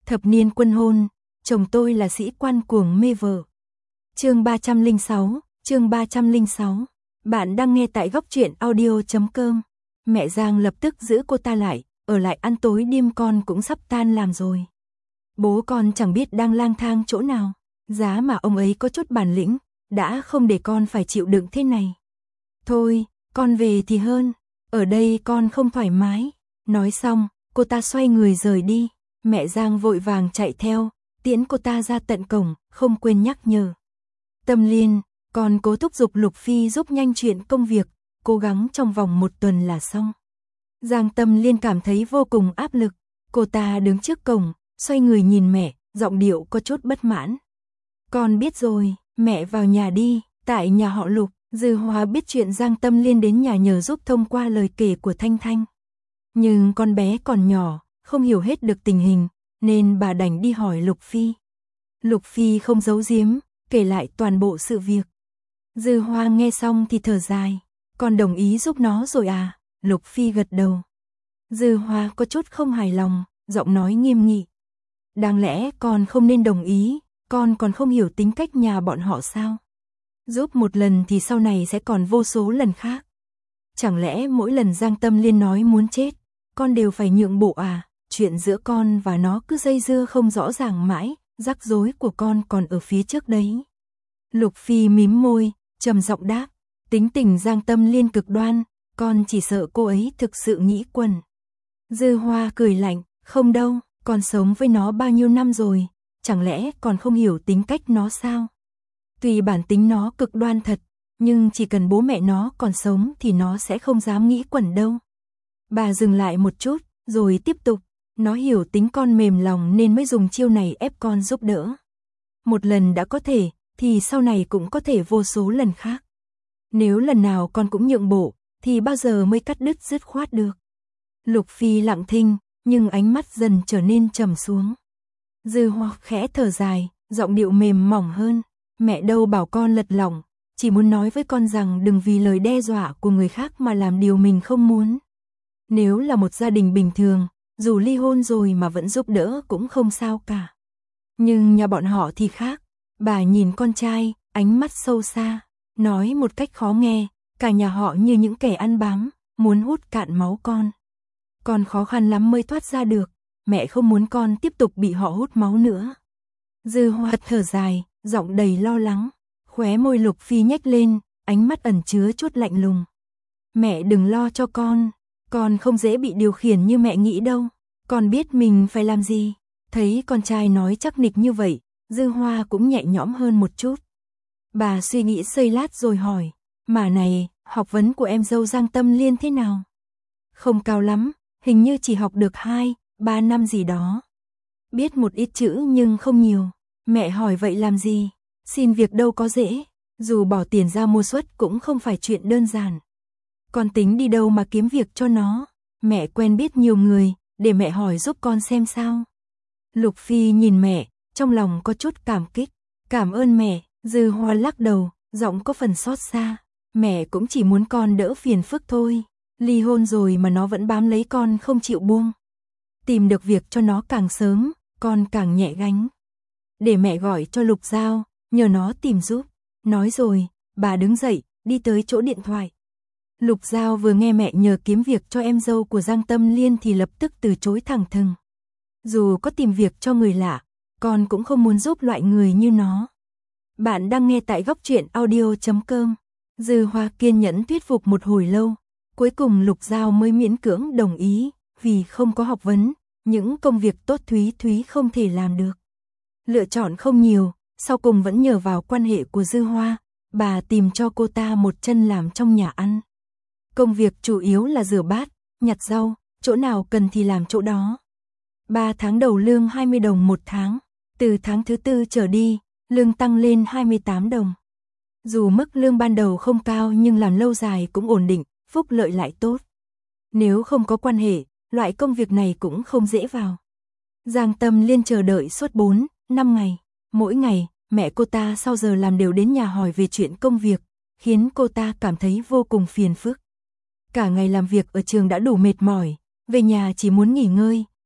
Thập niên quân hôn, chồng tôi là sĩ quan cuồng mê vợ. Chương 306. Bạn đang nghe tại góc truyện audio.com. Mẹ Giang lập tức giữ cô ta lại, ở lại ăn tối đêm, con cũng sắp tan làm rồi. Bố con chẳng biết đang lang thang chỗ nào, giá mà ông ấy có chút bản lĩnh, đã không để con phải chịu đựng thế này. Thôi, con về thì hơn, ở đây con không thoải mái. Nói xong, cô ta xoay người rời đi. Mẹ Giang vội vàng chạy theo, tiễn cô ta ra tận cổng, không quên nhắc nhở. Tâm Liên, con cố thúc giục Lục Phi giúp nhanh chuyện công việc, cố gắng trong vòng 1 tuần là xong. Giang Tâm Liên cảm thấy vô cùng áp lực, cô ta đứng trước cổng, xoay người nhìn mẹ, giọng điệu có chút bất mãn. Con biết rồi, mẹ vào nhà đi. Tại nhà họ Lục, Dư Hoa biết chuyện Giang Tâm Liên đến nhà nhờ giúp thông qua lời kể của Thanh Thanh. Nhưng con bé còn nhỏ, không hiểu hết được tình hình, nên bà đành đi hỏi Lục Phi. Lục Phi không giấu giếm, kể lại toàn bộ sự việc. Dư Hoa nghe xong thì thở dài. Con đồng ý giúp nó rồi à? Lục Phi gật đầu. Dư Hoa có chút không hài lòng, giọng nói nghiêm nghị. Đáng lẽ con không nên đồng ý, con còn không hiểu tính cách nhà bọn họ sao? Giúp một lần thì sau này sẽ còn vô số lần khác. Chẳng lẽ mỗi lần Giang Tâm Liên nói muốn chết, con đều phải nhượng bộ à? Chuyện giữa con và nó cứ dây dưa không rõ ràng mãi, rắc rối của con còn ở phía trước đấy. Lục Phi mím môi, trầm giọng đáp, tính tình Giang Tâm Liên cực đoan, con chỉ sợ cô ấy thực sự nghĩ quẩn. Dư Hoa cười lạnh, không đâu, con sống với nó bao nhiêu năm rồi, chẳng lẽ còn không hiểu tính cách nó sao? Tuy bản tính nó cực đoan thật, nhưng chỉ cần bố mẹ nó còn sống thì nó sẽ không dám nghĩ quẩn đâu. Bà dừng lại một chút, rồi tiếp tục, nó hiểu tính con mềm lòng nên mới dùng chiêu này ép con giúp đỡ. Một lần đã có thể, thì sau này cũng có thể vô số lần khác. Nếu lần nào con cũng nhượng bộ, thì bao giờ mới cắt đứt dứt khoát được. Lục Phi lặng thinh, nhưng ánh mắt dần trở nên trầm xuống. Dư Hoa khẽ thở dài, giọng điệu mềm mỏng hơn. Mẹ đâu bảo con lật lỏng, chỉ muốn nói với con rằng đừng vì lời đe dọa của người khác mà làm điều mình không muốn. Nếu là một gia đình bình thường, dù ly hôn rồi mà vẫn giúp đỡ cũng không sao cả. Nhưng nhà bọn họ thì khác. Bà nhìn con trai, ánh mắt sâu xa, nói một cách khó nghe, cả nhà họ như những kẻ ăn bám, muốn hút cạn máu con. Con khó khăn lắm mới thoát ra được, mẹ không muốn con tiếp tục bị họ hút máu nữa. Dư Hoa thở dài, giọng đầy lo lắng, khóe môi Lục Phi nhếch lên, ánh mắt ẩn chứa chút lạnh lùng. Mẹ đừng lo cho con không dễ bị điều khiển như mẹ nghĩ đâu, con biết mình phải làm gì. Thấy con trai nói chắc nịch như vậy, Dư Hoa cũng nhẹ nhõm hơn một chút. Bà suy nghĩ giây lát rồi hỏi, mà này, học vấn của em dâu Giang Tâm Liên thế nào? Không cao lắm, hình như chỉ học được 2-3 năm gì đó. Biết một ít chữ nhưng không nhiều. Mẹ hỏi vậy làm gì? Xin việc đâu có dễ, dù bỏ tiền ra mua suất cũng không phải chuyện đơn giản. Con tính đi đâu mà kiếm việc cho nó? Mẹ quen biết nhiều người, để mẹ hỏi giúp con xem sao. Lục Phi nhìn mẹ, trong lòng có chút cảm kích. Cảm ơn mẹ. Dư Hoa lắc đầu, giọng có phần xót xa. Mẹ cũng chỉ muốn con đỡ phiền phức thôi. Ly hôn rồi mà nó vẫn bám lấy con không chịu buông. Tìm được việc cho nó càng sớm, con càng nhẹ gánh. Để mẹ gọi cho Lục Giao, nhờ nó tìm giúp. Nói rồi, bà đứng dậy, đi tới chỗ điện thoại. Lục Giao vừa nghe mẹ nhờ kiếm việc cho em dâu của Giang Tâm Liên thì lập tức từ chối thẳng thừng. Dù có tìm việc cho người lạ, con cũng không muốn giúp loại người như nó. Bạn đang nghe tại góc truyện audio.com. Dư Hoa kiên nhẫn thuyết phục một hồi lâu, cuối cùng Lục Giao mới miễn cưỡng đồng ý, vì không có học vấn, những công việc tốt Thúy không thể làm được. Lựa chọn không nhiều, sau cùng vẫn nhờ vào quan hệ của Dư Hoa, bà tìm cho cô ta một chân làm trong nhà ăn. Công việc chủ yếu là rửa bát, nhặt rau, chỗ nào cần thì làm chỗ đó. 3 tháng đầu lương 20 đồng một tháng, từ tháng thứ 4 trở đi, lương tăng lên 28 đồng. Dù mức lương ban đầu không cao nhưng làm lâu dài cũng ổn định, phúc lợi lại tốt. Nếu không có quan hệ, loại công việc này cũng không dễ vào. Giang Tâm Liên chờ đợi suốt 4-5 ngày. Mỗi ngày, mẹ cô ta sau giờ làm đều đến nhà hỏi về chuyện công việc, khiến cô ta cảm thấy vô cùng phiền phức. Cả ngày làm việc ở trường đã đủ mệt mỏi, về nhà chỉ muốn nghỉ ngơi,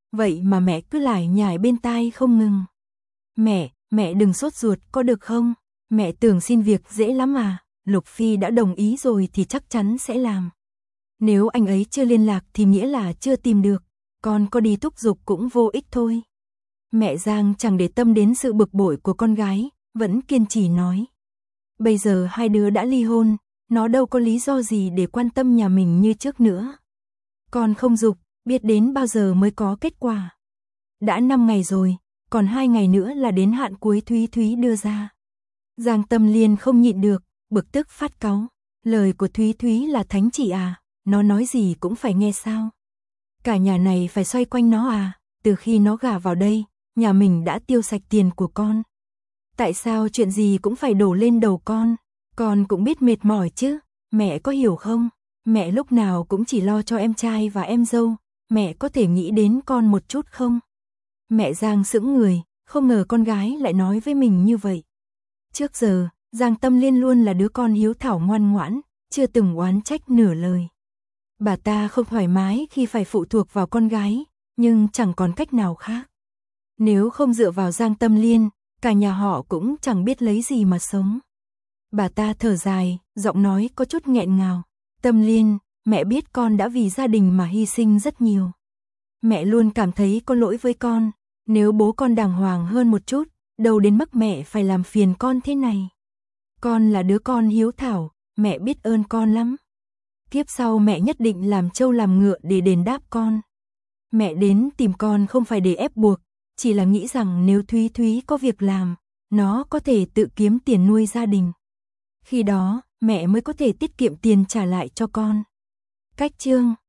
vậy mà mẹ cứ lải nhải bên tai không ngừng. Mẹ đừng sốt ruột có được không? Mẹ tưởng xin việc dễ lắm à, Lục Phi đã đồng ý rồi thì chắc chắn sẽ làm. Nếu anh ấy chưa liên lạc thì nghĩa là chưa tìm được, con có đi thúc giục cũng vô ích thôi. Mẹ Giang chẳng để tâm đến sự bực bội của con gái, vẫn kiên trì nói. Bây giờ hai đứa đã ly hôn, nó đâu có lý do gì để quan tâm nhà mình như trước nữa. Con không giục, biết đến bao giờ mới có kết quả. Đã 5 ngày rồi, còn 2 ngày nữa là đến hạn cuối Thúy Thúy đưa ra. Giang Tâm Liên không nhịn được, bực tức phát cáu. Lời của Thúy Thúy là thánh chỉ à, nó nói gì cũng phải nghe sao. Cả nhà này phải xoay quanh nó à, từ khi nó gả vào đây, nhà mình đã tiêu sạch tiền của con. Tại sao chuyện gì cũng phải đổ lên đầu con cũng biết mệt mỏi chứ, mẹ có hiểu không? Mẹ lúc nào cũng chỉ lo cho em trai và em dâu, mẹ có thể nghĩ đến con một chút không? Mẹ Giang sững người, không ngờ con gái lại nói với mình như vậy. Trước giờ, Giang Tâm Liên luôn là đứa con hiếu thảo ngoan ngoãn, chưa từng oán trách nửa lời. Bà ta không thoải mái khi phải phụ thuộc vào con gái, nhưng chẳng còn cách nào khác. Nếu không dựa vào Giang Tâm Liên, cả nhà họ cũng chẳng biết lấy gì mà sống. Bà ta thở dài, giọng nói có chút nghẹn ngào. Tâm Liên, mẹ biết con đã vì gia đình mà hy sinh rất nhiều. Mẹ luôn cảm thấy có lỗi với con, nếu bố con đàng hoàng hơn một chút, đâu đến mức mẹ phải làm phiền con thế này. Con là đứa con hiếu thảo, mẹ biết ơn con lắm. Kiếp sau mẹ nhất định làm trâu làm ngựa để đền đáp con. Mẹ đến tìm con không phải để ép buộc, chỉ là nghĩ rằng nếu Thúy Thúy có việc làm, nó có thể tự kiếm tiền nuôi gia đình. Khi đó, mẹ mới có thể tiết kiệm tiền trả lại cho con. Cách chương